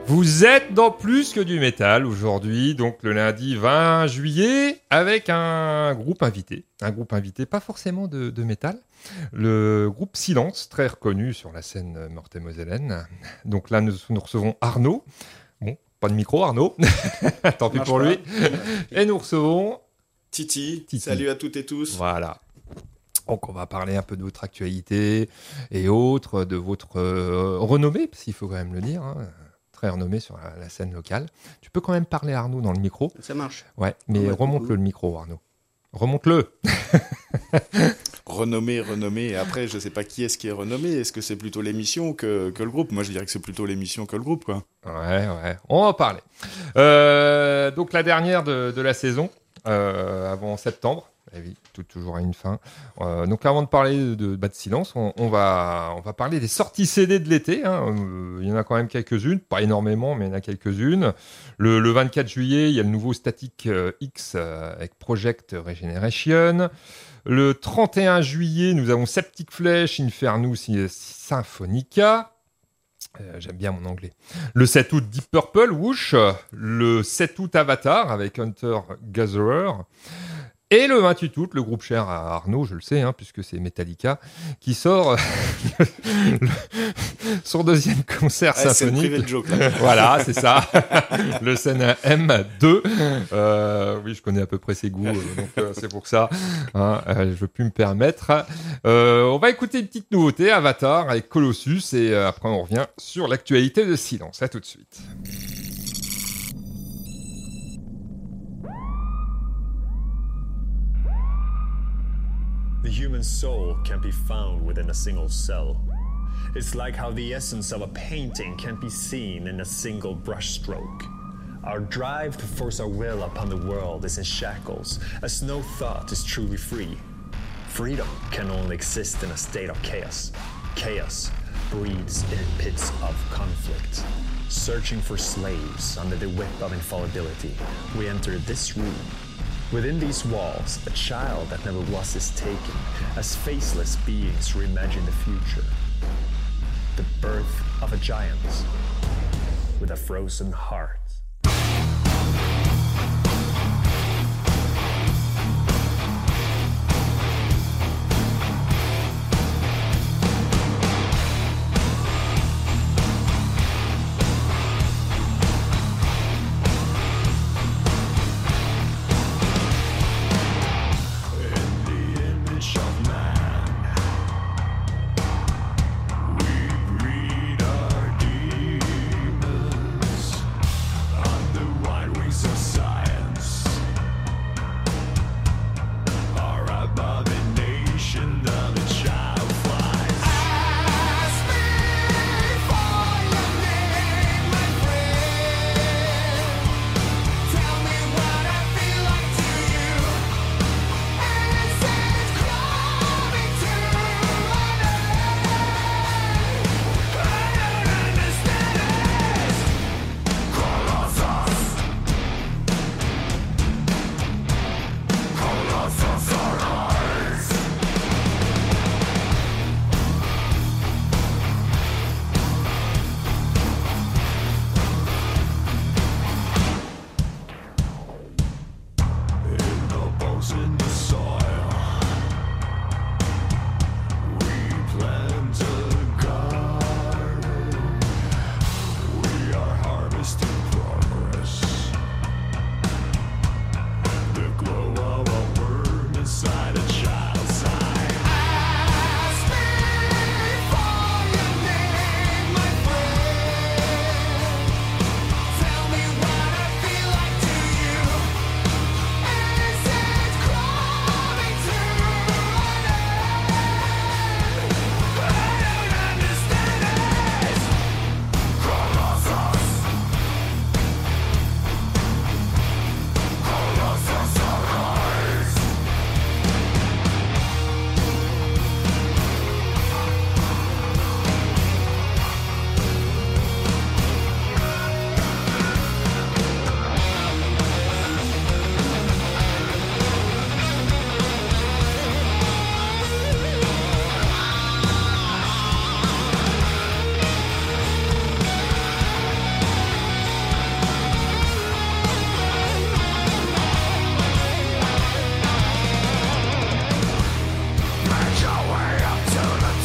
Vous êtes dans Plus que du métal aujourd'hui, donc le lundi 20 juillet, avec un groupe invité pas forcément de métal, le groupe Silence, très reconnu sur la scène meurthe-et-mosellane. Donc là, nous recevons Arnaud. Bon, pas de micro, Arnaud. Tant pis pour lui. Et nous recevons Titi. Salut à toutes et tous. Voilà. Donc on va parler un peu de votre actualité et autres, de votre renommée, parce qu'il faut quand même le dire, hein, très renommé sur la scène locale. Tu peux quand même parler à Arnaud dans le micro. Ça marche. Ouais, mais remonte-le le micro, Arnaud. Remonte-le. Renommé. Et après, je sais pas qui est-ce qui est renommé. Est-ce que c'est plutôt l'émission que le groupe ? Moi, je dirais que c'est plutôt l'émission que le groupe, quoi. Ouais. On va en parler. Donc la dernière de la saison, avant septembre. Eh oui, toujours à une fin. Donc avant de parler de Silence, on va parler des sorties CD de l'été. Hein. Il y en a quand même quelques-unes, pas énormément, mais il y en a quelques-unes. Le 24 juillet, il y a le nouveau Static X avec Project Regeneration. Le 31 juillet, nous avons Septic Flesh, Infernus Symphonica. J'aime bien mon anglais. Le 7 août, Deep Purple, Whoosh. Le 7 août, Avatar avec Hunter Gatherer. Et le 28 août, le groupe cher à Arnaud, je le sais, hein, puisque c'est Metallica, qui sort son deuxième concert symphonique. C'est le privé joke, là. Voilà, c'est ça. Le scène M2. Oui, je connais à peu près ses goûts, donc c'est pour ça. Hein, je ne veux plus me permettre. On va écouter une petite nouveauté, Avatar, avec Colossus, et après on revient sur l'actualité de Silence. À tout de suite. The human soul can't be found within a single cell. It's like how the essence of a painting can't be seen in a single brushstroke. Our drive to force our will upon the world is in shackles, as no thought is truly free. Freedom can only exist in a state of chaos. Chaos breeds in pits of conflict. Searching for slaves under the whip of infallibility, we enter this room. Within these walls, a child that never was is taken, as faceless beings reimagine the future. The birth of a giant with a frozen heart.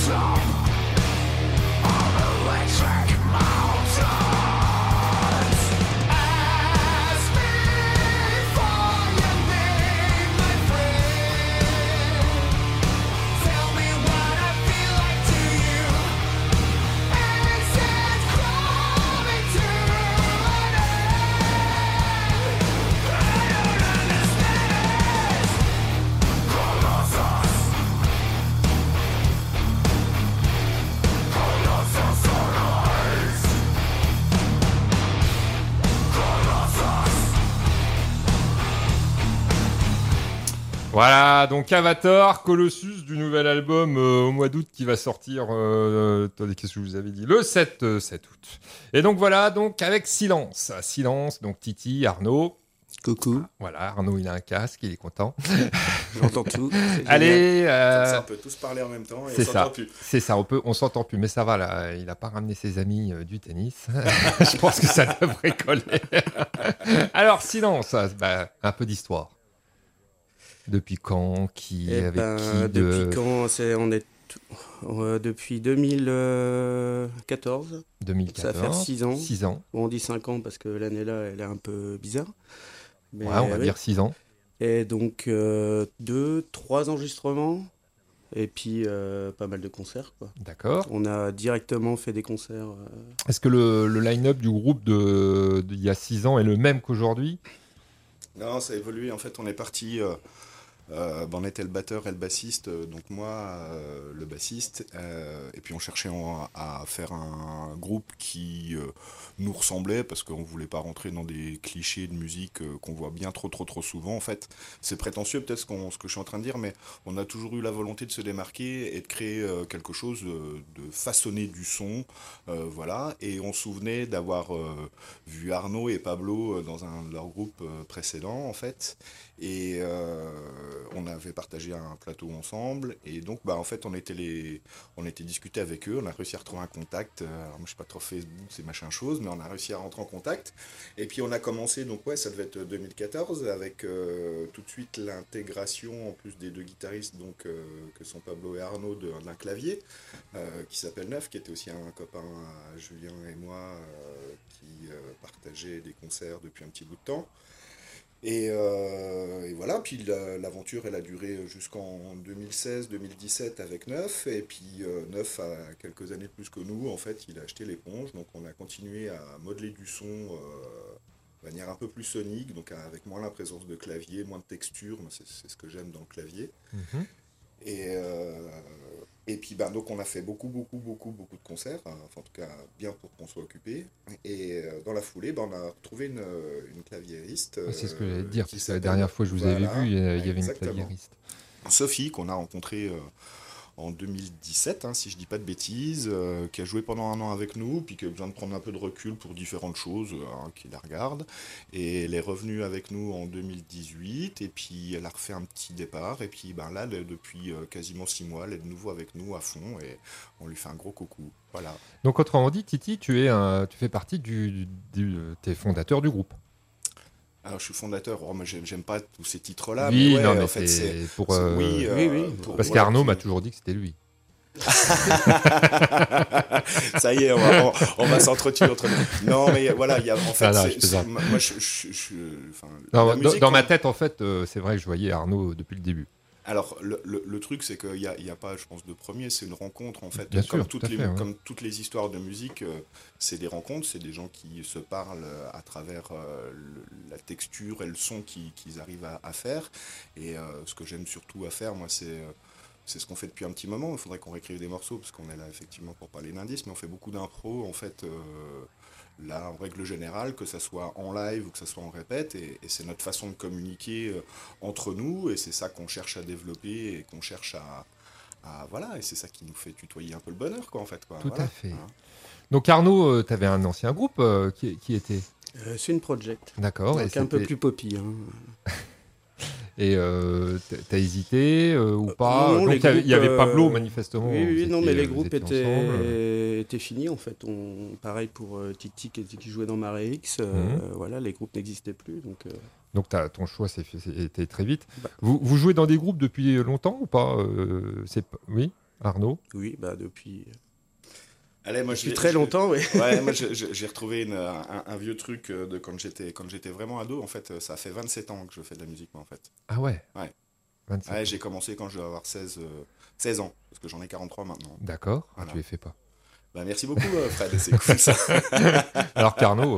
Voilà, donc Avatar, Colossus, du nouvel album au mois d'août qui va sortir, attendez, qu'est-ce que je vous avais dit, le 7 août. Et donc voilà, donc avec Silence, donc Titi, Arnaud. Coucou. Voilà, Arnaud il a un casque, il est content. J'entends tout. Allez, Ça, on peut tous parler en même temps et c'est on ça. s'entend plus. C'est ça, on s'entend plus, mais ça va là, il a pas ramené ses amis du tennis. Je pense que ça devrait coller. Alors Silence, un peu d'histoire. Depuis quand? Qui? Avec qui? Depuis quand? Depuis 2014. 2014. Ça va faire 6 ans. 6 ans. Bon, on dit 5 ans parce que l'année-là, elle est un peu bizarre. Mais, Ouais, on va dire 6 ans. Et donc, 3 enregistrements. Et puis, pas mal de concerts, quoi. D'accord. On a directement fait des concerts. Est-ce que le line-up du groupe d'il y a 6 ans est le même qu'aujourd'hui? Non, ça a évolué. En fait, on est parti. On était le batteur et le bassiste, donc moi, le bassiste, et puis on cherchait à faire un groupe qui nous ressemblait, parce qu'on ne voulait pas rentrer dans des clichés de musique qu'on voit bien trop souvent. En fait, c'est prétentieux peut-être ce que je suis en train de dire, mais on a toujours eu la volonté de se démarquer et de créer quelque chose, de façonner du son, voilà. Et on se souvenait d'avoir vu Arnaud et Pablo dans un de leurs groupes précédents, en fait. Et on avait partagé un plateau ensemble, et donc en fait on était discuté avec eux, on a réussi à retrouver un contact, alors moi je suis pas trop Facebook, c'est machin chose, mais on a réussi à rentrer en contact, et puis on a commencé, donc ouais, ça devait être 2014, avec tout de suite l'intégration, en plus des deux guitaristes, donc que sont Pablo et Arnaud, d'un clavier, qui s'appelle Neuf, qui était aussi un copain à Julien et moi, qui partageait des concerts depuis un petit bout de temps. Et voilà, puis l'aventure elle a duré jusqu'en 2016-2017 avec Neuf, et puis Neuf a quelques années de plus que nous, en fait il a acheté l'éponge, donc on a continué à modeler du son de manière un peu plus sonique, donc avec moins la présence de clavier, moins de texture, c'est ce que j'aime dans le clavier. Mm-hmm. Et puis donc on a fait beaucoup de concerts, enfin en tout cas bien pour qu'on soit occupé. Et dans la foulée, on a retrouvé une claviériste. C'est ce que j'allais te dire, parce que la dernière fois que je vous avais vu, il y avait une claviériste. Sophie, qu'on a rencontrée en 2017, si je dis pas de bêtises, qui a joué pendant un an avec nous, puis qui a besoin de prendre un peu de recul pour différentes choses, qui la regardent. Et elle est revenue avec nous en 2018, et puis elle a refait un petit départ, et puis là, depuis quasiment 6 mois, elle est de nouveau avec nous à fond, et on lui fait un gros coucou. Voilà. Donc autrement dit, Titi, tu fais partie t'es fondateur du groupe. Alors, je suis fondateur. Moi, j'aime pas tous ces titres-là. Oui, mais non, mais en fait, c'est pour. Oui. Parce qu'Arnaud m'a toujours dit que c'était lui. Ça y est, on va s'entretuer entre nous. Non, mais voilà, en fait, moi, dans ma tête, en fait, c'est vrai que je voyais Arnaud depuis le début. Alors, le truc, c'est qu'il n'y a pas, je pense, de premier, c'est une rencontre, en fait. Bien sûr, comme toutes les histoires de musique, c'est des rencontres, c'est des gens qui se parlent à travers la texture et le son qu'ils arrivent à faire. Et ce que j'aime surtout à faire, moi, c'est ce qu'on fait depuis un petit moment. Il faudrait qu'on réécrive des morceaux, parce qu'on est là, effectivement, pour parler d'indices, mais on fait beaucoup d'impro, en fait... Là, en règle générale, que ça soit en live ou que ça soit en répète, et c'est notre façon de communiquer entre nous, et c'est ça qu'on cherche à développer et qu'on cherche à voilà, et c'est ça qui nous fait tutoyer un peu le bonheur, quoi, en fait. Quoi. Tout à fait. Donc Arnaud, tu avais un ancien groupe qui était C'est une project. D'accord. Donc un peu plus poppy. Et t'as hésité ou pas? Non, donc il y avait Pablo manifestement. Oui, non, mais les groupes étaient finis en fait. Pareil pour Titi qui jouait dans Maré X. Voilà, les groupes n'existaient plus. Donc ton choix était très vite. Vous jouez dans des groupes depuis longtemps ou pas? Oui. Arnaud? Oui, depuis... Allez, moi, Depuis très longtemps, oui. Ouais, moi j'ai retrouvé un vieux truc de quand j'étais vraiment ado. En fait, ça fait 27 ans que je fais de la musique, moi, en fait. Ah ouais? Ouais. 27 Ouais, j'ai commencé quand je devais avoir 16 ans, parce que j'en ai 43 maintenant. D'accord, Voilà. tu les fais pas. Bah, merci beaucoup, Fred, c'est cool ça. Alors qu'Arnaud...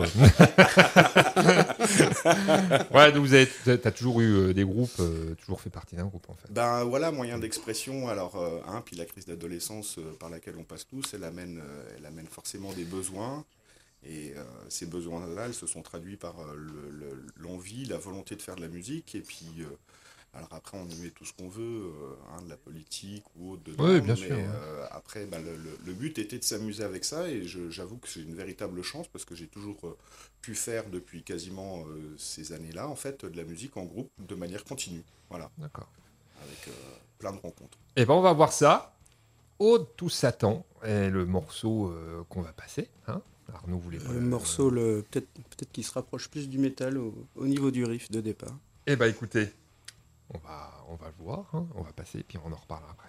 ouais, donc t'as toujours eu des groupes, toujours fait partie d'un groupe en fait. Ben voilà, moyen d'expression. Alors, puis la crise d'adolescence par laquelle on passe tous, elle amène forcément des besoins. Et ces besoins-là, ils se sont traduits par l'envie, la volonté de faire de la musique. Et puis, alors après, on y met tout ce qu'on veut, de la politique ou autre dedans. Oui, bien sûr. Mais Ouais. après, le but était de s'amuser avec ça. Et j'avoue que c'est une véritable chance parce que j'ai toujours pu faire depuis quasiment ces années-là, en fait, de la musique en groupe de manière continue. Voilà, D'accord. avec plein de rencontres. Et ben on va voir ça. Ode tout Satan est le morceau qu'on va passer. Hein, Arnaud voulait pas Le morceau, peut-être qu'il se rapproche plus du métal au niveau du riff de départ. Eh ben écoutez, on va le voir, hein, on va passer, puis on en reparlera après.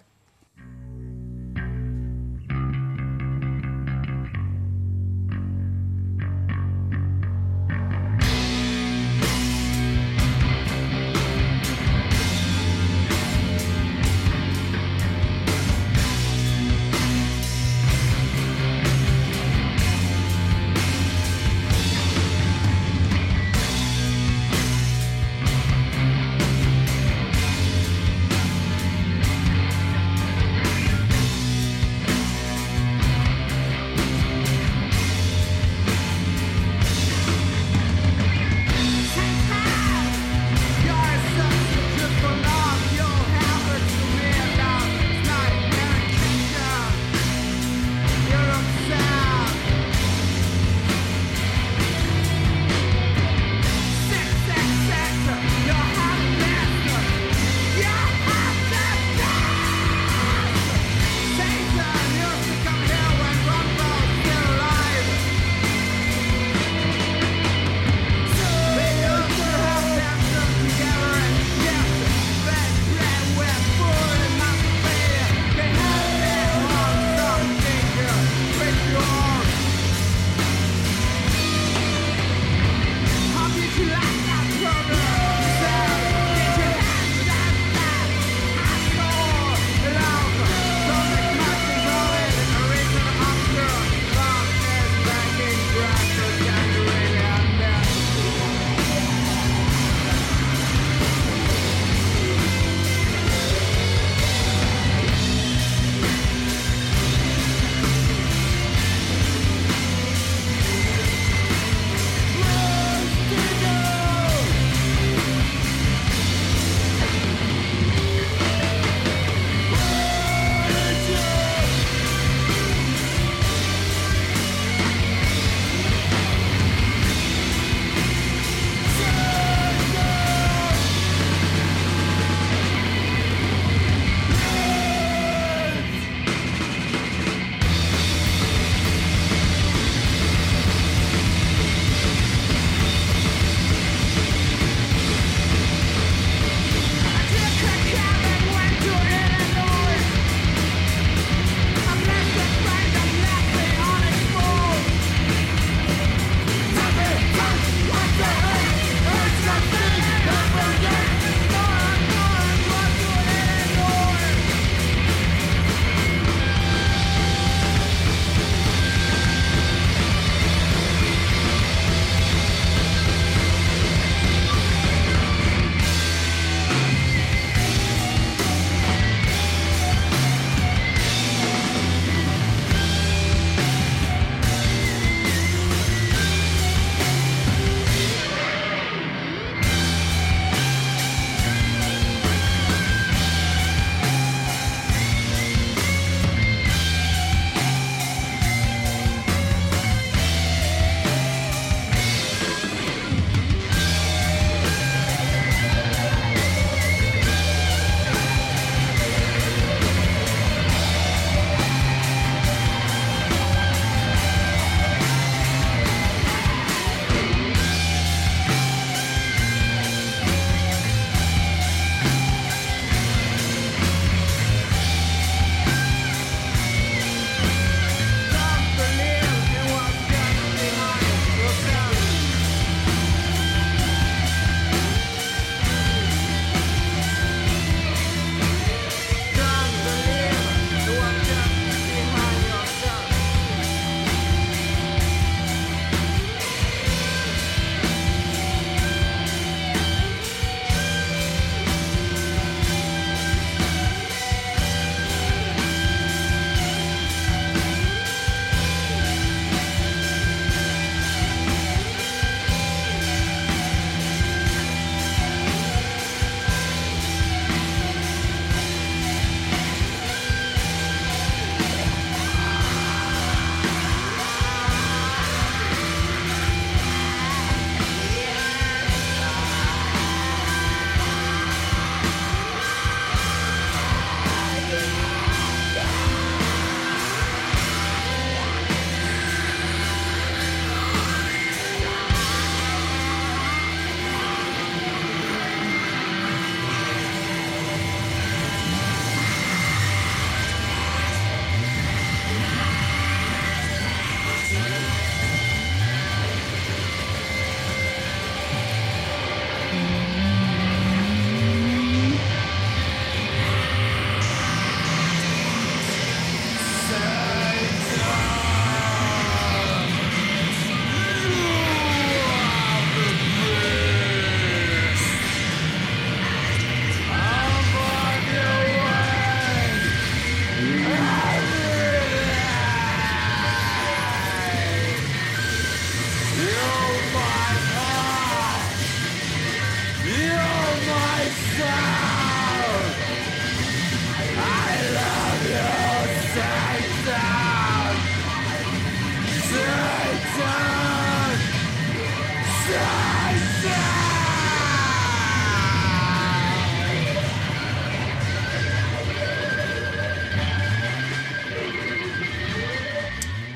Thank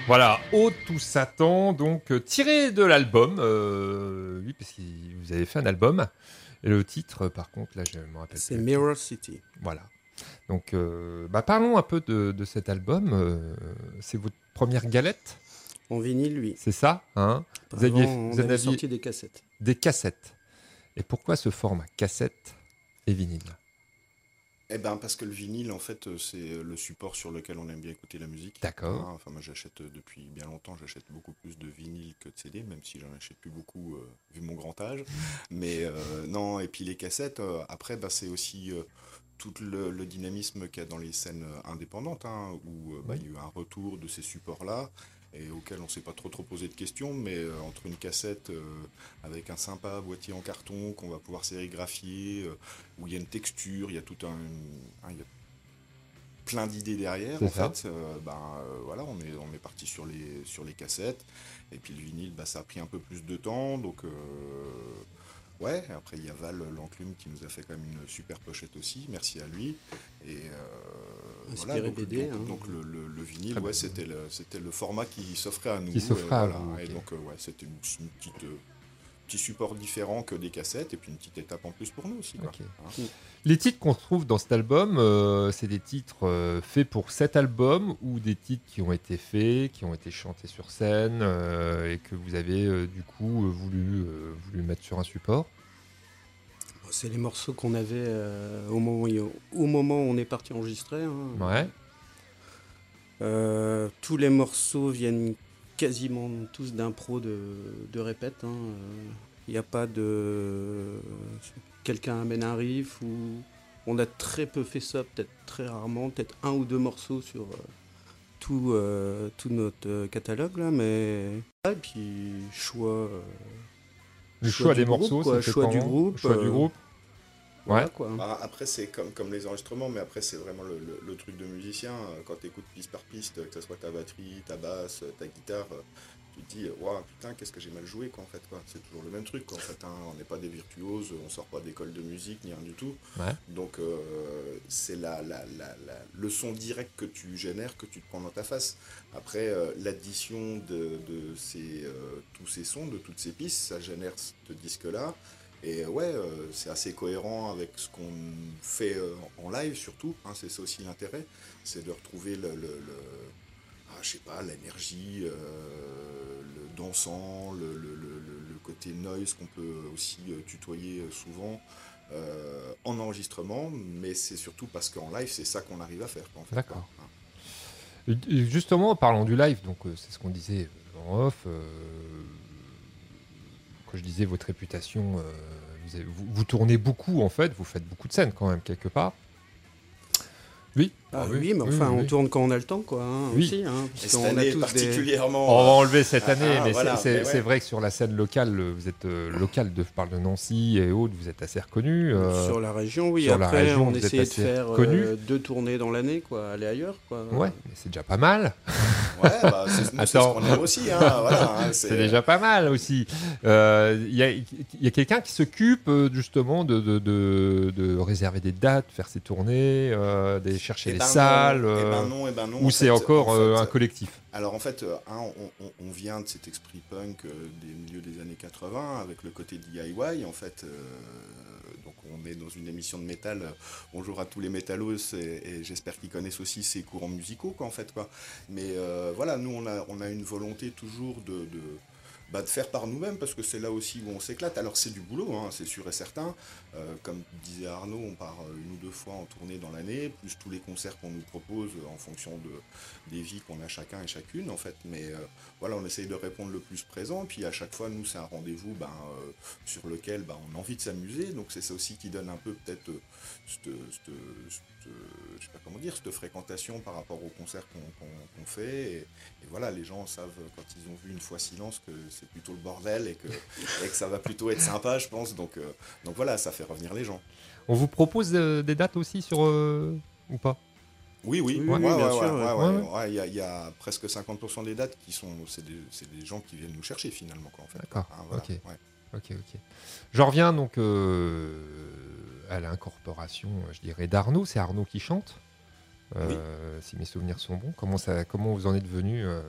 Voilà, Ode to Satan, donc tiré de l'album. Oui, parce que vous avez fait un album. Et le titre, par contre, là, je me rappelle. C'est Mirror City. Voilà. Donc, parlons un peu de cet album. C'est votre première galette ? En vinyle, oui. C'est ça, hein ? Vous aviez sorti des cassettes. Des cassettes. Et pourquoi ce format cassette et vinyle ? Eh ben parce que le vinyle, en fait, c'est le support sur lequel on aime bien écouter la musique. D'accord. Enfin, moi, j'achète depuis bien longtemps, j'achète beaucoup plus de vinyle que de CD, même si j'en achète plus beaucoup vu mon grand âge. Mais non, et puis les cassettes, après, c'est aussi tout le dynamisme qu'il y a dans les scènes indépendantes, où il y a eu un retour de ces supports-là, et auquel on ne s'est pas trop posé de questions, mais entre une cassette avec un sympa boîtier en carton qu'on va pouvoir sérigraphier, où il y a une texture, il y a tout il y a plein d'idées derrière. Fait, voilà, on est parti sur les cassettes, et puis le vinyle, ça a pris un peu plus de temps, donc ouais. Après il y a Val l'enclume qui nous a fait quand même une super pochette aussi, merci à lui. Et voilà, donc le vinyle, c'était le format qui s'offrait à nous. Et donc c'était une petit support différent que des cassettes, et puis une petite étape en plus pour nous aussi. Okay. Les titres qu'on trouve dans cet album, c'est des titres faits pour cet album, ou des titres qui ont été faits, qui ont été chantés sur scène, et que vous avez du coup voulu mettre sur un support ? C'est les morceaux qu'on avait au moment où on est parti enregistrer. Ouais. Tous les morceaux viennent quasiment tous d'impro de répète. Il n'y a pas de... Quelqu'un amène un riff, ou on a très peu fait ça, peut-être très rarement, peut-être 1 ou 2 morceaux sur tout notre catalogue, là, mais... Et puis choix des morceaux, choix du groupe. Ouais. Quoi. Après, c'est comme les enregistrements, mais après, c'est vraiment le truc de musicien. Quand tu écoutes piste par piste, que ce soit ta batterie, ta basse, ta guitare, tu te dis, waouh, putain, qu'est-ce que j'ai mal joué, quoi, en fait, quoi. C'est toujours le même truc, quoi, en fait. On n'est pas des virtuoses, on sort pas d'école de musique, ni rien du tout. Ouais. Donc, c'est le son direct que tu génères, que tu te prends dans ta face. Après, l'addition de tous ces sons, de toutes ces pistes, ça génère ce disque-là. Et c'est assez cohérent avec ce qu'on fait en live, surtout. C'est ça aussi l'intérêt, c'est de retrouver l'énergie, le dansant, le côté noise qu'on peut aussi tutoyer souvent en enregistrement, mais c'est surtout parce qu'en live, c'est ça qu'on arrive à faire. En fait. D'accord. Justement, en parlant du live, donc c'est ce qu'on disait en off. Quand je disais votre réputation, vous tournez beaucoup en fait, vous faites beaucoup de scènes quand même quelque part. Oui. Oui, mais enfin, on tourne quand on a le temps, quoi. Oui. Aussi, cette année particulièrement. On va enlever cette année, mais voilà, c'est vrai que sur la scène locale, vous êtes local. Je parle de Nancy et autres, vous êtes assez reconnu. Sur la région, oui. Sur Après, la région, on essayait de faire 2 tournées dans l'année, quoi. Aller ailleurs, quoi. Ouais, mais c'est déjà pas mal. Ouais, c'est ce qu'on aime aussi. Voilà, c'est déjà pas mal aussi. Il y a quelqu'un qui s'occupe justement de réserver des dates, faire ses tournées, de chercher les salles. Non, ou c'est encore un collectif. Alors en fait, on vient de cet esprit punk des milieux des années 80 avec le côté DIY. En fait, donc on est dans une émission de métal. Bonjour à tous les métallos et j'espère qu'ils connaissent aussi ces courants musicaux, quoi, en fait, quoi. Mais voilà, nous on a une volonté toujours de faire par nous-mêmes, parce que c'est là aussi où on s'éclate. Alors c'est du boulot, c'est sûr et certain. Comme disait Arnaud, on part 1 ou 2 fois en tournée dans l'année, plus tous les concerts qu'on nous propose en fonction des vies qu'on a chacun et chacune, en fait. Mais voilà, on essaye de répondre le plus présent, puis à chaque fois, nous, c'est un rendez-vous sur lequel on a envie de s'amuser. Donc c'est ça aussi qui donne un peu peut-être je sais pas comment dire, cette fréquentation par rapport aux concerts qu'on fait. Et voilà, les gens savent, quand ils ont vu une fois Silence, que c'est plutôt le bordel et que ça va plutôt être sympa, je pense. Donc voilà, ça fait revenir les gens. On vous propose des dates aussi ou pas ? Oui, bien sûr. Il y a presque 50% des dates qui sont... C'est des gens qui viennent nous chercher, finalement, quoi, en fait. D'accord, voilà, ok. Je reviens donc à l'incorporation, je dirais, d'Arnaud. C'est Arnaud qui chante, si mes souvenirs sont bons. Comment vous en êtes venu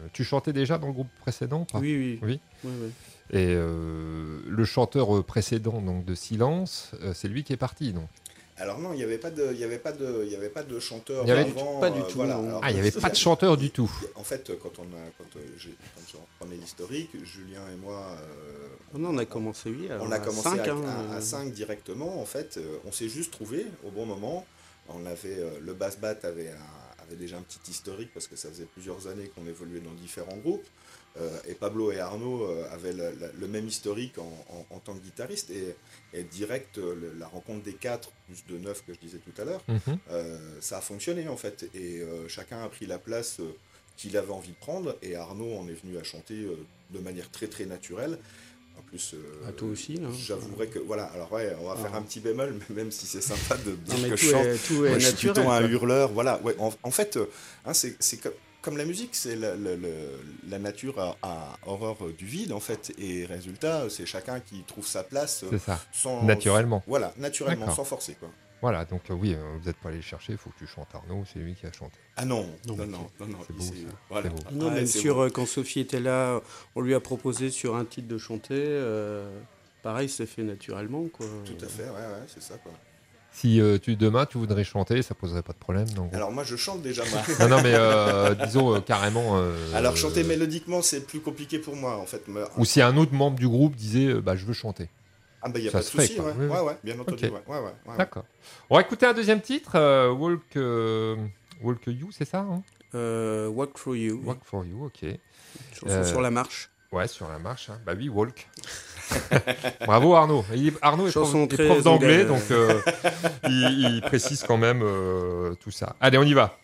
Tu chantais déjà dans le groupe précédent ou pas ? Oui. Oui. Oui. Et le chanteur précédent donc de Silence, c'est lui qui est parti, donc. Alors non, il n'y avait pas de chanteur Il y avait avant. pas du tout, non. Alors, Ah, il n'y avait pas de chanteur du tout. En fait, quand on prenait l'historique, Julien et moi, Non, on a commencé, on a commencé 5. à 5 directement. En fait, on s'est juste trouvé au bon moment. On avait le bass bat avait déjà un petit historique parce que ça faisait plusieurs années qu'on évoluait dans différents groupes. Et Pablo et Arnaud avaient le même historique en tant que guitariste. Et direct, la rencontre des 4 plus de 9 que je disais tout à l'heure, ça a fonctionné en fait. Et chacun a pris la place qu'il avait envie de prendre. Et Arnaud en est venu à chanter de manière très très naturelle. En plus, toi aussi. Hein, j'avouerais que voilà. Alors ouais, on va faire un petit bémol, même si c'est sympa de dire que tout je chante. tout est Moi, je suis naturel. plutôt un hurleur. Voilà. Ouais. En fait, c'est comme la musique, c'est la nature a horreur du vide en fait. Et résultat, c'est chacun qui trouve sa place. C'est ça. Sans, Naturellement. Voilà, naturellement, D'accord. sans forcer quoi. Voilà, donc oui, vous n'êtes pas allé le chercher, il faut que tu chantes Arnaud, c'est lui qui a chanté. Ah non. C'est beau, ça. Voilà. C'est beau. Non, Ouais, même c'est sur, beau. quand Sophie était là, on lui a proposé sur un titre de chanter. Pareil, c'est fait naturellement, quoi. Tout à fait, ouais, c'est ça quoi. Si demain tu voudrais chanter, ça poserait pas de problème, non ? Alors moi je chante déjà moi. Non, mais disons carrément. Alors chanter mélodiquement c'est plus compliqué pour moi en fait. Ou si un autre membre du groupe disait, je veux chanter. Ah bah il y a ça pas de se fait, souci, quoi. ouais. Oui, oui. Ouais, bien entendu, Ok. ouais. D'accord. On va écouter un deuxième titre, Walk You, c'est ça hein Walk for You. Walk for You, ok. Chanson sur la marche. Ouais, sur la marche. Hein. Bah oui, Walk. Bravo Arnaud. Arnaud est Chanson prof, très prof d'anglais, anglaise. donc il précise quand même tout ça. Allez, on y va.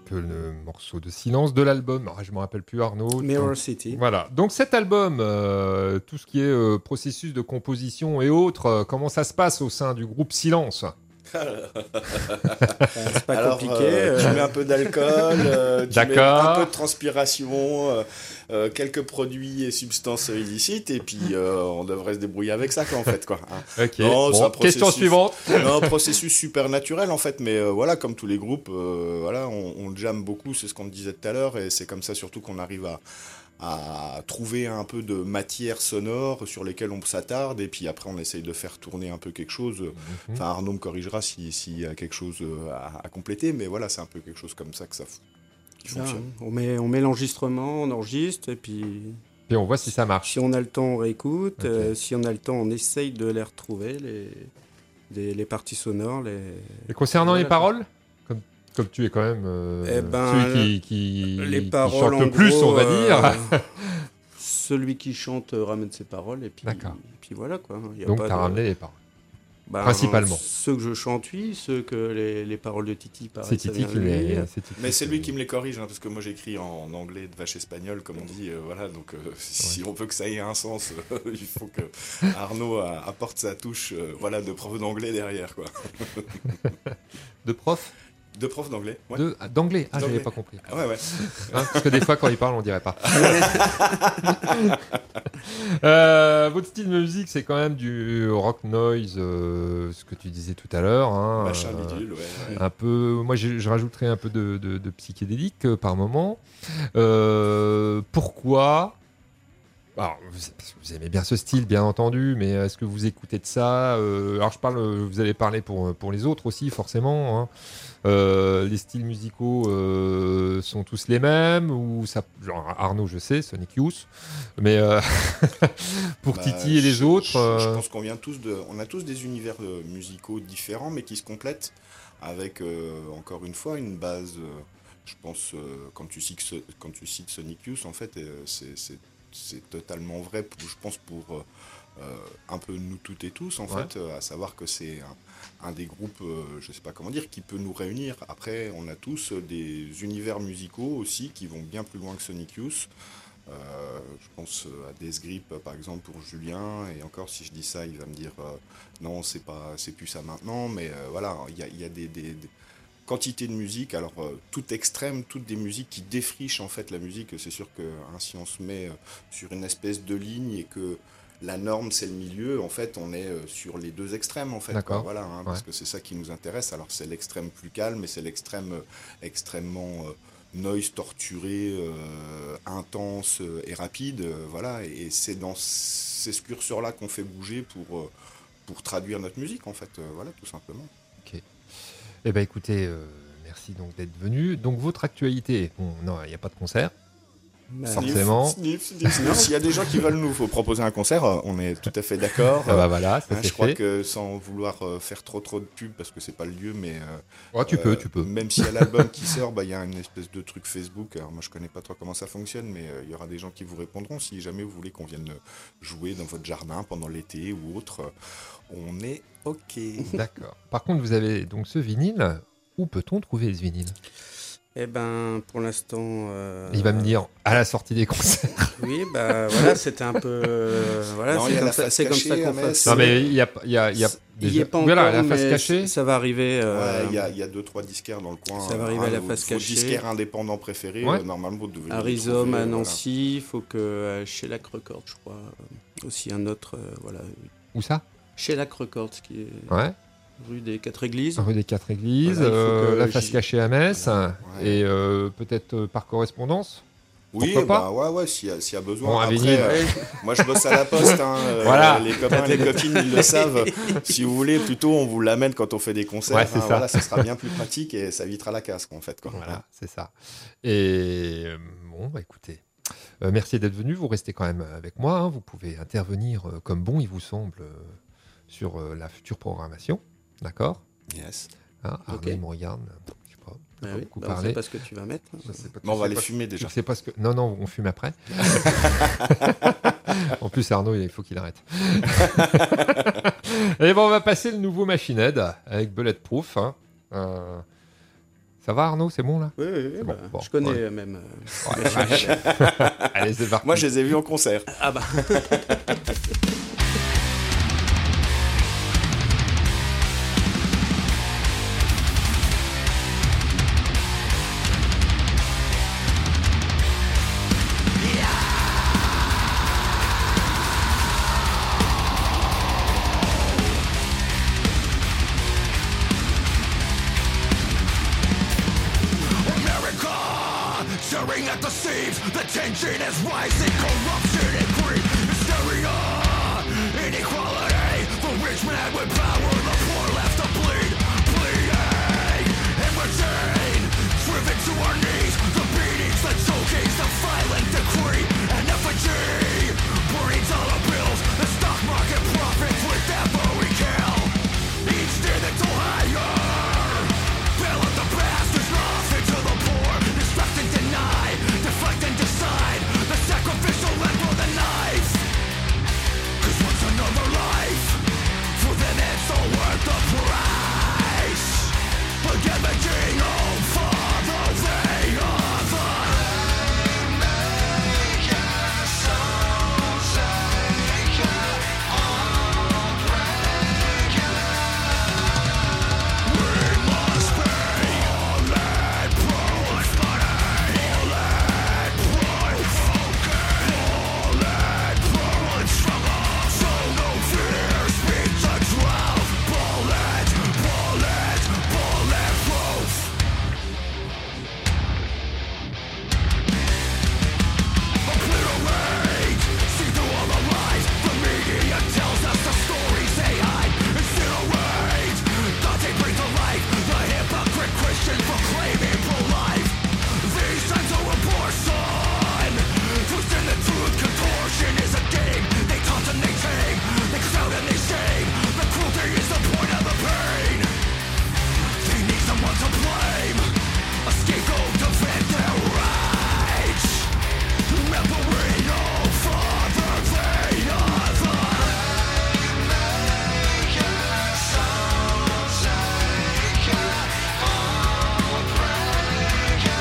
le morceau de silence de l'album. Je me rappelle plus, Arnaud. Mirror City. Voilà. Donc cet album, tout ce qui est processus de composition et autres, comment ça se passe au sein du groupe Silence? C'est pas Alors, compliqué. tu mets un peu d'alcool, tu mets D'accord. un peu de transpiration, quelques produits et substances illicites, et puis on devrait se débrouiller avec ça, quoi, en fait, quoi. Hein. Ok. Non, c'est Bon, un processus- question suivante. Non, processus super naturel, en fait, mais voilà, comme tous les groupes, voilà, on jamme beaucoup, c'est ce qu'on disait tout à l'heure, et c'est comme ça surtout qu'on arrive à trouver un peu de matière sonore sur lesquelles on s'attarde, et puis après on essaye de faire tourner un peu quelque chose. Enfin, Arnaud me corrigera s'il y a quelque chose à compléter, mais voilà, c'est un peu quelque chose comme ça qui Ça, fonctionne. on met l'enregistrement, on enregistre, et puis Puis on voit si ça marche. si on a le temps, on réécoute. Ok. Si on a le temps, on essaye de les retrouver, les parties sonores. Et concernant Voilà, les paroles, comme tu es quand même Eh ben, celui qui les qui paroles, chante en le plus, gros, on va dire. Celui qui chante ramène ses paroles, et puis, D'accord. et puis voilà, quoi. Il y a Donc pas tu as de- ramené les paroles. Ben, principalement. Ceux que je chante, oui. Ceux que les paroles de Titi, pareil, C'est ça Titi vient qui de les. lui. c'est Titi Mais c'est qui- lui qui me les corrige, hein, parce que moi j'écris en anglais de vache espagnol, comme on dit, voilà, donc si on veut que ça ait un sens, il faut que Arnaud apporte sa touche voilà, de prof d'anglais derrière, quoi. De prof De prof d'anglais, ouais. d'anglais. Ah, j'avais D'anglais. pas compris. Ah ouais, ouais. Hein, parce que des fois, quand il parle, on dirait pas. Votre style de musique, c'est quand même du rock noise, ce que tu disais tout à l'heure. Hein, Machin bidule, ouais. un peu, moi, je rajouterais un peu de psychédélique par moment. Pourquoi? Alors, parce que vous aimez bien ce style, bien entendu, mais est-ce que vous écoutez de ça? Alors, vous allez parler pour les autres aussi, forcément. Hein. Les styles musicaux sont tous les mêmes ou ça, genre Arnaud, je sais, Sonic Youth, mais pour Bah, Titi et les autres, je pense qu'on vient on a tous des univers musicaux différents, mais qui se complètent avec, encore une fois, une base. Je pense, quand tu cites Sonic Youth, en fait, c'est totalement vrai, je pense, pour un peu nous toutes et tous, en fait, à savoir que c'est un des groupes, je sais pas comment dire, qui peut nous réunir. Après, on a tous des univers musicaux aussi qui vont bien plus loin que Sonic Youth. Je pense à Death Grip, par exemple, pour Julien, et encore, si je dis ça, il va me dire non, c'est plus ça maintenant, mais voilà, il y a des quantité de musique, alors toute extrême, toutes des musiques qui défrichent en fait la musique. C'est sûr que si on se met sur une espèce de ligne et que la norme c'est le milieu, en fait on est sur les deux extrêmes en fait. D'accord. Voilà, hein, parce que c'est ça qui nous intéresse. Alors c'est l'extrême plus calme et c'est l'extrême extrêmement noise, torturé, intense et rapide. Voilà, et c'est dans ces curseurs-là qu'on fait bouger pour traduire notre musique en fait. Voilà, tout simplement. eh ben écoutez, merci donc d'être venu. Donc votre actualité, bon, non, il n'y a pas de concert. Bah, Forcément. Sniff. S'il y a des gens qui veulent nous proposer un concert, on est tout à fait d'accord. Ah bah voilà, ça Hein, c'est je crois fait. que sans vouloir faire trop de pub, parce que c'est pas le lieu, mais Oh, tu peux. même s'il y a l'album qui sort, il y a une espèce de truc Facebook. Alors moi je connais pas trop comment ça fonctionne, mais il y aura des gens qui vous répondront si jamais vous voulez qu'on vienne jouer dans votre jardin pendant l'été ou autre. On est OK. D'accord. Par contre, vous avez donc ce vinyle. Où peut-on trouver ce vinyle? Eh ben, pour l'instant. Il va me dire à la sortie des concerts. Oui, bah voilà, c'était un peu. Voilà, Non, il y a la face c'est comme ça cachée, qu'on mais fait. Non mais il y a Il y déjà. est pas Voilà, encore, la face mais cachée. ça va arriver. Ouais, il y a 2-3 disquaires dans le coin. Ça va arriver à la face vos cachée. disquaires indépendants préférés, Ouais. normalement vous devez À les Rhizome, trouver, à voilà. Nancy, il faut que chez Lac Records, je crois. Aussi un autre, voilà. Où ça? Chez Lac Records, qui est Ouais. rue des 4 Églises. Rue des Quatre Églises, Voilà, il faut que la face j'y- cachée à Metz, Voilà, ouais. et peut-être par correspondance. Oui, Pourquoi bah ouais, s'il y a besoin. Bon, un Après, vinyle. moi je bosse à la poste, hein, Voilà. les copains et les copines ils le savent. Si vous voulez, plutôt on vous l'amène quand on fait des concerts. Ouais, c'est ça. Voilà, ça sera bien plus pratique et ça évitera la casse en fait. Quoi. Voilà, c'est ça. Et bon, bah écoutez, merci d'être venu. Vous restez quand même avec moi. Hein. Vous pouvez intervenir comme bon il vous semble sur la future programmation. D'accord? Yes. Hein, Ok. Arnaud, il me regarde. Je sais pas. Ah oui, beaucoup bah, on parler. sait pas ce que tu vas mettre. Je sais pas- Mais on je va sais les pas- fumer Je déjà. sais pas ce que. Non, on fume après. En plus, Arnaud, il faut qu'il arrête. Et bon, on va passer le nouveau Machine Head avec Bulletproof. Hein. Ça va Arnaud, c'est bon là? Oui, Bon, je connais ouais. même. Ouais, vache. Allez, c'est parti. Moi, je les ai vus en concert. Ah bah. Tearing at the seams, the tension is rising, corruption and greed, hysteria, inequality, the rich man with power, the poor left to bleed, bleeding, in routine, driven to our knees, the beatings, the chokings, the violent decree, an effigy, burning dollar bills, the stock market profits with every kill, each day that's so higher, fail of the past, there's nothing to the poor, distract and deny, deflect and decide, the sacrificial end for the knife. Cause what's another life? For them it's all worth the price. Again the king, oh Father, they are the Maker, souls taker, all breaker. We must pay all that price money, all that price focus, all that price struggle. So no fear, speak the truth, bullet, bullet, bulletproof. Obliterate, see through all the lies. The media tells us the stories they hide. Incinerate, Dante brings to life the hypocrite Christians proclaiming pro-life. These times of abortion, twisting the truth, contortion is a game. They taunt and they tame, they shout and they shame. The cruelty is the point of the pain. They need someone to blame, a scapegoat to vent their rage. Remembering all Father, they are the Maker, soul taker, all breaker.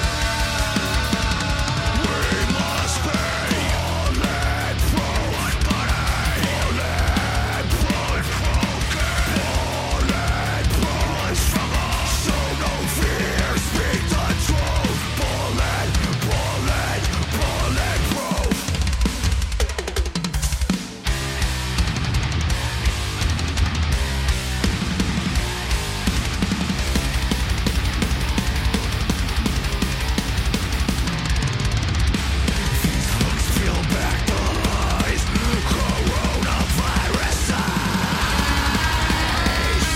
We must pay all that price money, all that price focus, all that price struggle. So no fear, speak the truth, bullet, bullet, bulletproof. These hooks peel back the lies, coronavirus eyes.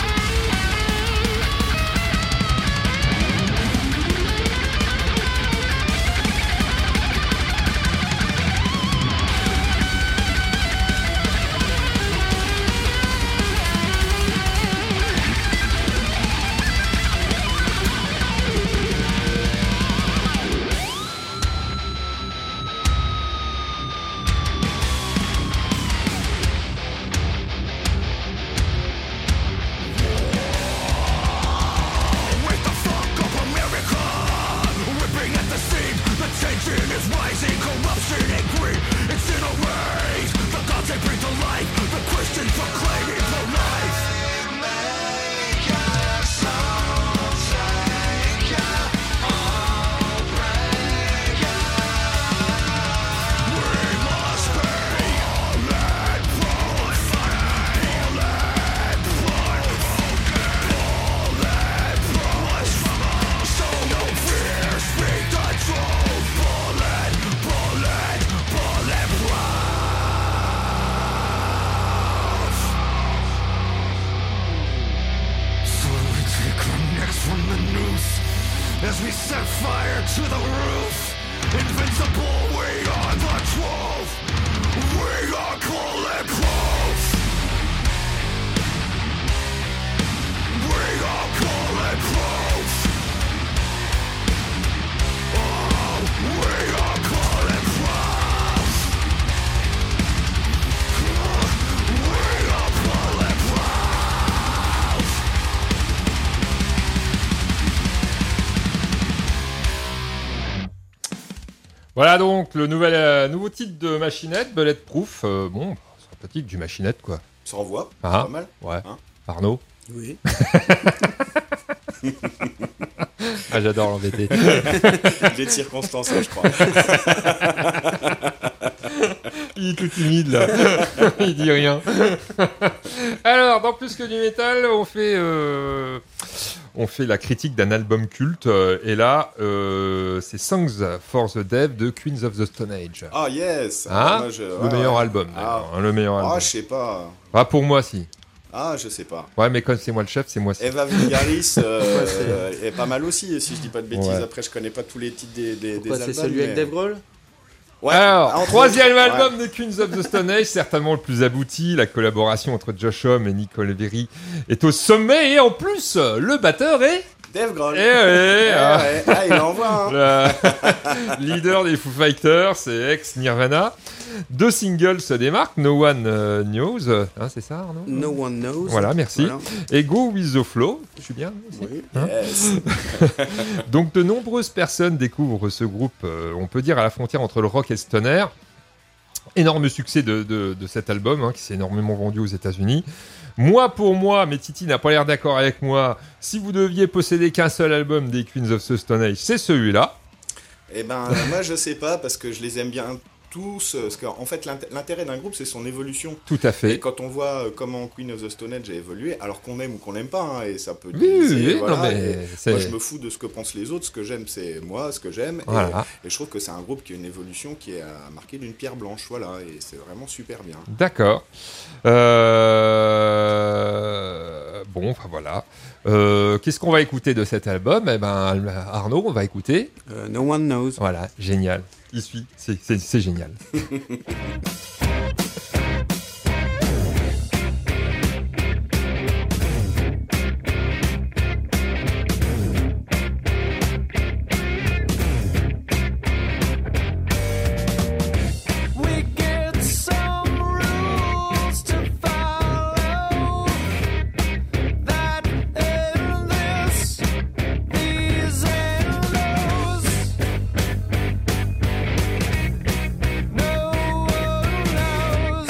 Wake the fuck up, America! Ripping at the seams, the tension is rising, corruption and greed incinerate. The gods they bring to life, the Christians proclaiming pro-life. Maker, soul taker, all breaker. We must pay all that price money, all that price focus, all that price struggle. So no fear, speak the truth, bullet, bullet, bulletproof. Slowly take our necks from the noose as we set fire to the roof. Invincible, we are the truth. We are bulletproof. We are bulletproof. Oh, we are bulletproof. We are bulletproof. Voilà donc le nouveau titre de Machinette, Bulletproof. Bon, sympathique du Machinette quoi. Ça renvoie, Ah. pas mal. Ouais. Hein. Arnaud. Oui. Ah, j'adore l'embêter. Il est de circonstance, je crois. Il est tout timide là. Il dit rien. Alors, dans Plus que du métal, on fait la critique d'un album culte. Et là, c'est Songs for the Dev de Queens of the Stone Age. Ah, yes. Hein Moi, le meilleur album. d'ailleurs, hein, le meilleur album. Ah, je sais pas. Ah, pour moi, si. Ah, je sais pas. Ouais, mais comme c'est moi le chef, c'est moi si. Eva Vulgaris est pas mal aussi, si je dis pas de bêtises. Ouais. Après, je connais pas tous les titres des Pourquoi albums. c'est celui avec Dave Grohl? Ouais, Alors, entre troisième autres, album de Queens of the Stone Age, certainement le plus abouti. La collaboration entre Josh Homme et Nicole Very est au sommet. Et en plus, le batteur est... Dave Grohl. Eh ouais, ah. Ouais. Ah, il envoie, hein. Le leader des Foo Fighters, c'est ex-Nirvana. 2 singles se démarquent, No One Knows, hein, c'est ça Arnaud? No One Knows. Voilà, merci. Voilà. Et Go With The Flow, je suis bien aussi. Oui. Hein Yes. Donc de nombreuses personnes découvrent ce groupe, on peut dire à la frontière entre le rock et le stoner. Énorme succès de cet album, hein, qui s'est énormément vendu aux États-Unis. Moi, pour moi, mais Titi n'a pas l'air d'accord avec moi, si vous deviez posséder qu'un seul album des Queens of the Stone Age, c'est celui-là. Eh ben, moi, je sais pas, parce que je les aime bien tous. Parce qu'en fait, l'intérêt d'un groupe, c'est son évolution. Tout à Et fait. quand on voit comment Queen of the Stone Age a évolué, alors qu'on aime ou qu'on n'aime pas, hein, et ça peut Oui, diviser, oui, voilà, non, mais et c'est... moi je me fous de ce que pensent les autres, ce que j'aime c'est moi, ce que j'aime, Voilà. et je trouve que c'est un groupe qui a une évolution qui est marquée d'une pierre blanche, voilà, et c'est vraiment super bien. D'accord. Bon, enfin voilà. Qu'est-ce qu'on va écouter de cet album? Eh ben, Arnaud, on va écouter. No One Knows. Voilà, génial. Il suit, c'est génial. We get some rules to follow that in this, these and those. No one knows.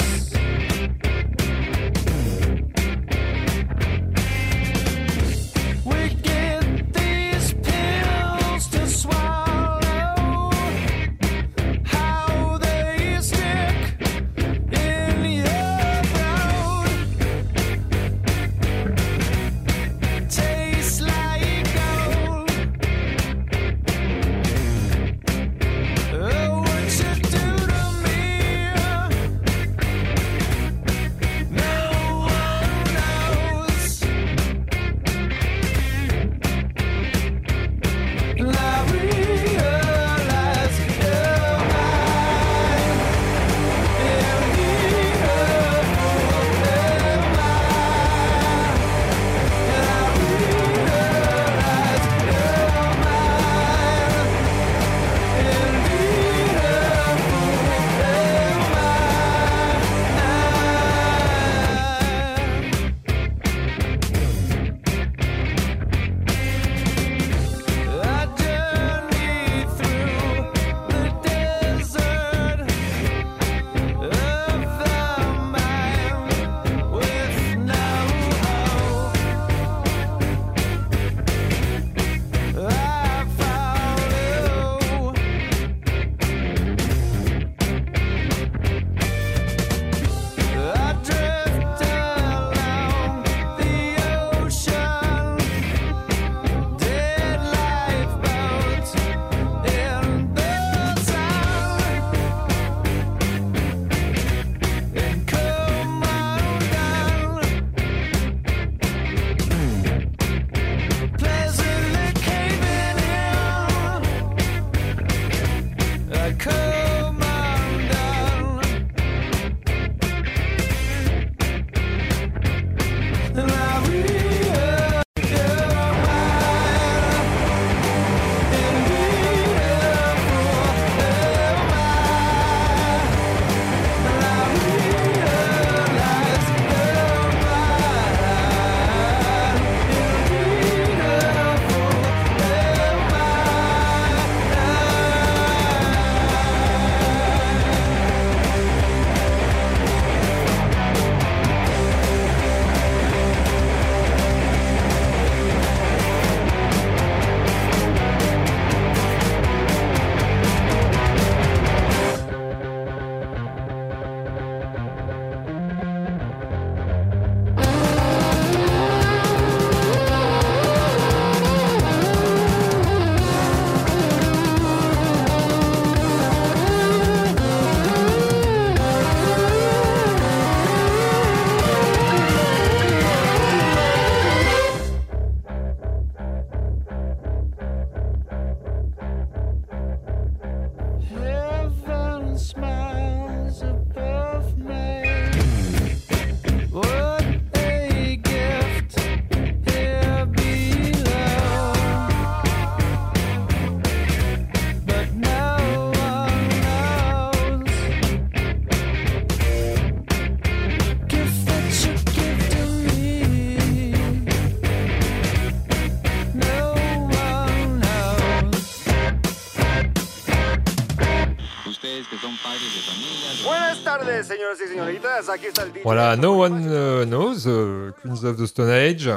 Buenas tardes, señores y señoritas. Aquí está el DJ. Voilà, No One Knows, Queens of the Stone Age.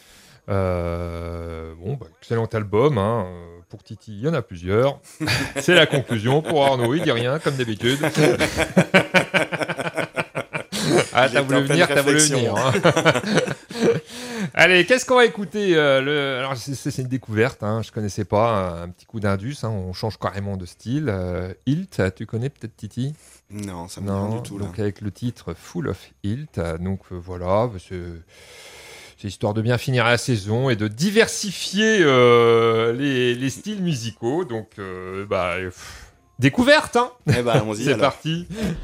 Excellent album. Hein. Pour Titi, il y en a plusieurs. C'est la conclusion. Pour Arnaud, il dit rien, comme d'habitude. T'as voulu venir, hein. Allez, qu'est-ce qu'on va écouter Alors, c'est une découverte, hein, je connaissais pas. Un petit coup d'indus, hein, on change carrément de style. Hilt, tu connais peut-être Titi ? Non, ça me dit rien du tout. Là. Donc avec le titre Full of Hilt. Donc voilà, c'est histoire de bien finir la saison et de diversifier les styles musicaux. Donc, découverte, hein. Eh ben, allons-y. C'est parti.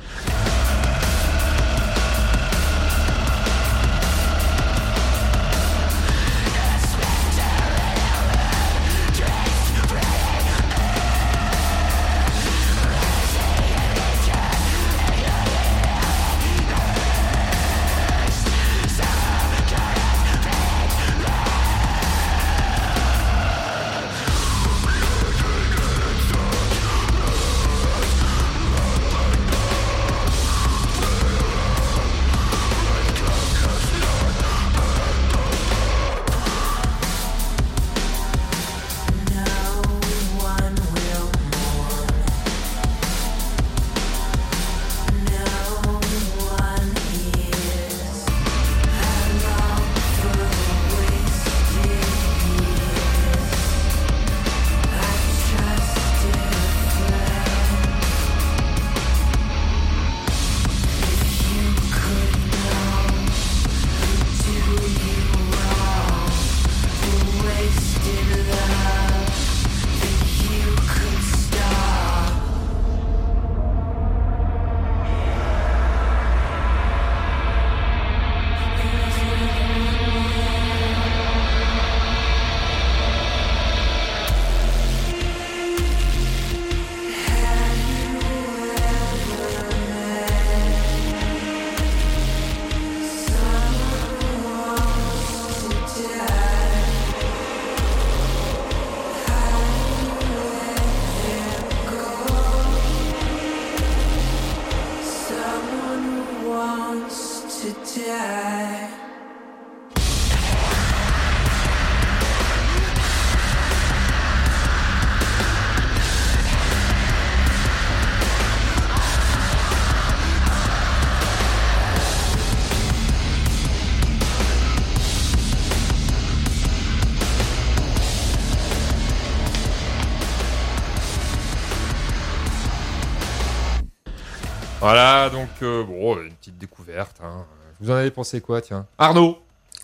Voilà, donc une petite découverte. Hein. Vous en avez pensé quoi, tiens ? Arnaud ?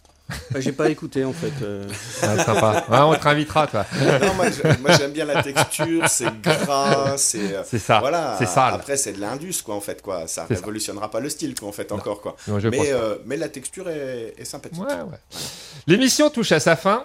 J'ai pas écouté en fait. Sympa. Ouais, on te réinvitera, toi. Non, moi j'aime bien la texture, c'est gras, c'est ça. Voilà. C'est sale. Après c'est de l'indus quoi en fait quoi. Ça révolutionnera pas le style quoi en fait encore quoi. Non, mais la texture est sympathique. Ouais. L'émission touche à sa fin.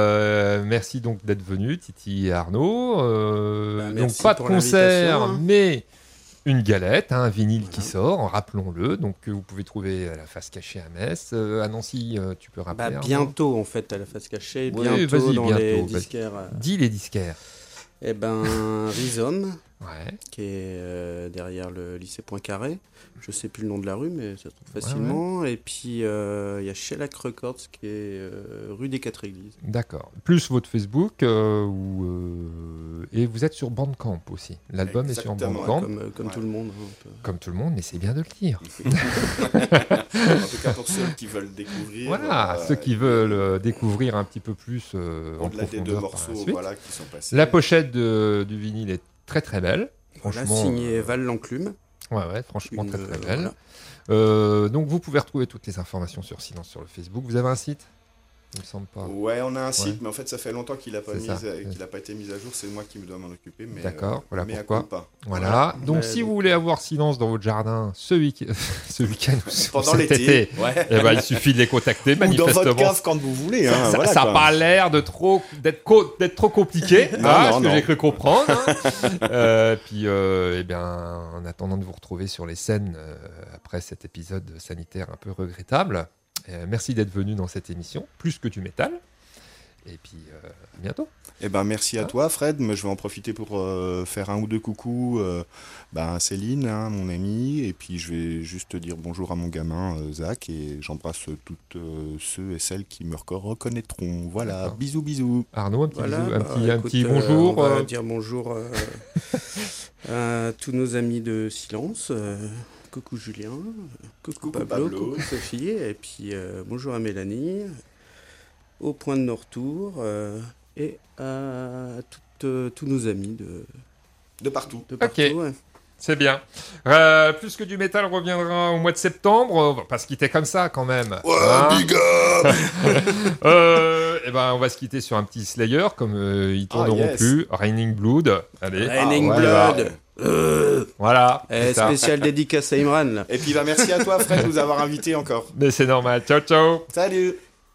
Merci donc d'être venu, Titi et Arnaud. Donc pas de concert, hein. mais une galette, un vinyle qui sort, rappelons-le. Donc vous pouvez trouver à la face cachée à Metz. À Nancy, tu peux rappeler. Bientôt en fait à la face cachée, oui, bientôt dans bientôt, les disquaires. Dis les disquaires. Eh ben Rhizome, Ouais. qui est derrière le lycée Poincaré. Je sais plus le nom de la rue, mais ça se trouve facilement. Et puis il y a Shellac Records qui est rue des 4 Églises. D'accord. Plus votre Facebook et vous êtes sur Bandcamp aussi. L'album est sur Exactement, Bandcamp. Comme tout le monde. Hein, un peu. Comme tout le monde, mais c'est bien de le dire. En tout cas pour ceux qui veulent découvrir. Voilà, ceux qui veulent découvrir un petit peu plus en au-delà des deux profondeur par la morceaux suite. voilà, qui sont passés. La pochette du vinyle est très très belle. Voilà, Franchement, signé Val L'Enclume. ouais, franchement très très belle. Voilà. Donc vous pouvez retrouver toutes les informations sur Silence sur le Facebook. Vous avez un site ? Il me semble pas. Ouais, on a un site, Ouais. mais en fait, ça fait longtemps qu'il n'a pas, C'est pas été mis à jour. C'est moi qui me dois m'en occuper. Mais, D'accord, voilà mais pourquoi. pas. Voilà. Donc Mais si vous voulez avoir Silence dans votre jardin ce week-end ou Pendant cet l'été. été, Ouais. eh ben, il suffit de les contacter Ou dans manifestement. votre cave quand vous voulez. Hein, Ça voilà, n'a quoi. pas l'air d'être trop compliqué, Non, ce que non. j'ai cru comprendre. Hein. Puis, en attendant de vous retrouver sur les scènes après cet épisode sanitaire un peu regrettable, merci d'être venu dans cette émission, plus que du métal. Et puis, à bientôt. Eh ben, merci à toi, Fred. Mais je vais en profiter pour faire un ou deux coucous à Céline, mon amie. Et puis, je vais juste dire bonjour à mon gamin, Zach. Et j'embrasse toutes ceux et celles qui me reconnaîtront. Voilà, D'accord. bisous, bisous. Arnaud, un petit, Voilà, bisou, un écoute, petit bonjour. On va dire bonjour à tous nos amis de Silence. Coucou Julien, coucou Pablo, coucou Sophie, et puis bonjour à Mélanie, au point de nos retours, et à tous nos amis De partout. de partout. Ok. Ouais. C'est bien. Plus que du métal reviendra au mois de septembre. On va pas se quitter comme ça quand même. Ouais, Hein big up. Et ben, on va se quitter sur un petit Slayer comme ils tourneront yes. plus. Raining Blood. Allez. Raining voilà. Blood. Voilà. c'est ça. Spécial dédicace à Imran là. Et puis, merci à toi, Fred, de nous avoir invités encore. Mais c'est normal. Ciao, ciao. Salut.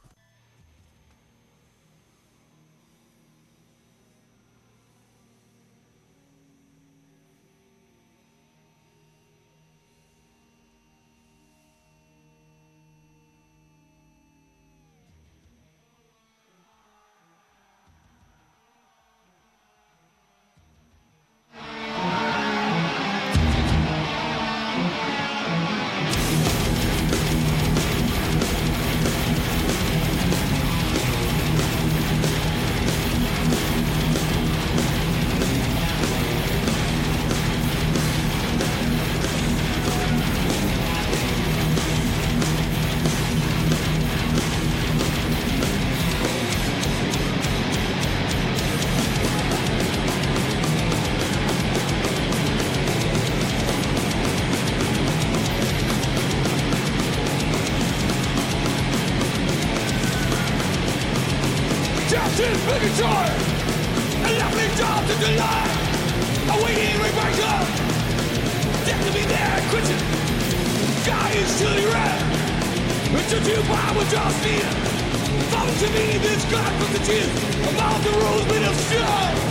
Captain Purgatory, a lovely job to delight, awaiting revival. Death to be there, quitting. Sky is still red. Until you power just near. Follow to me this God constitute about the rules made of steel.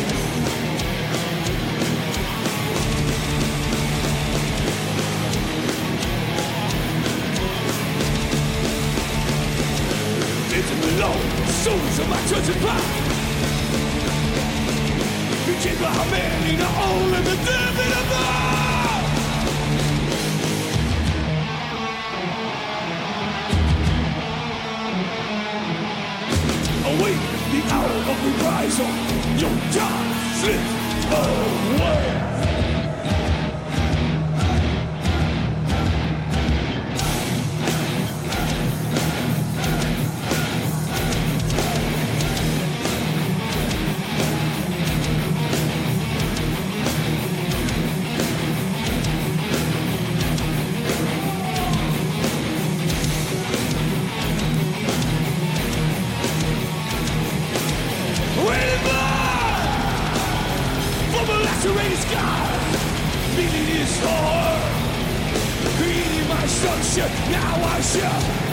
Souls of my church and pride. You keep our man in the hole and the devil above. Await the hour of reprisal. Your time slips away. Now I shall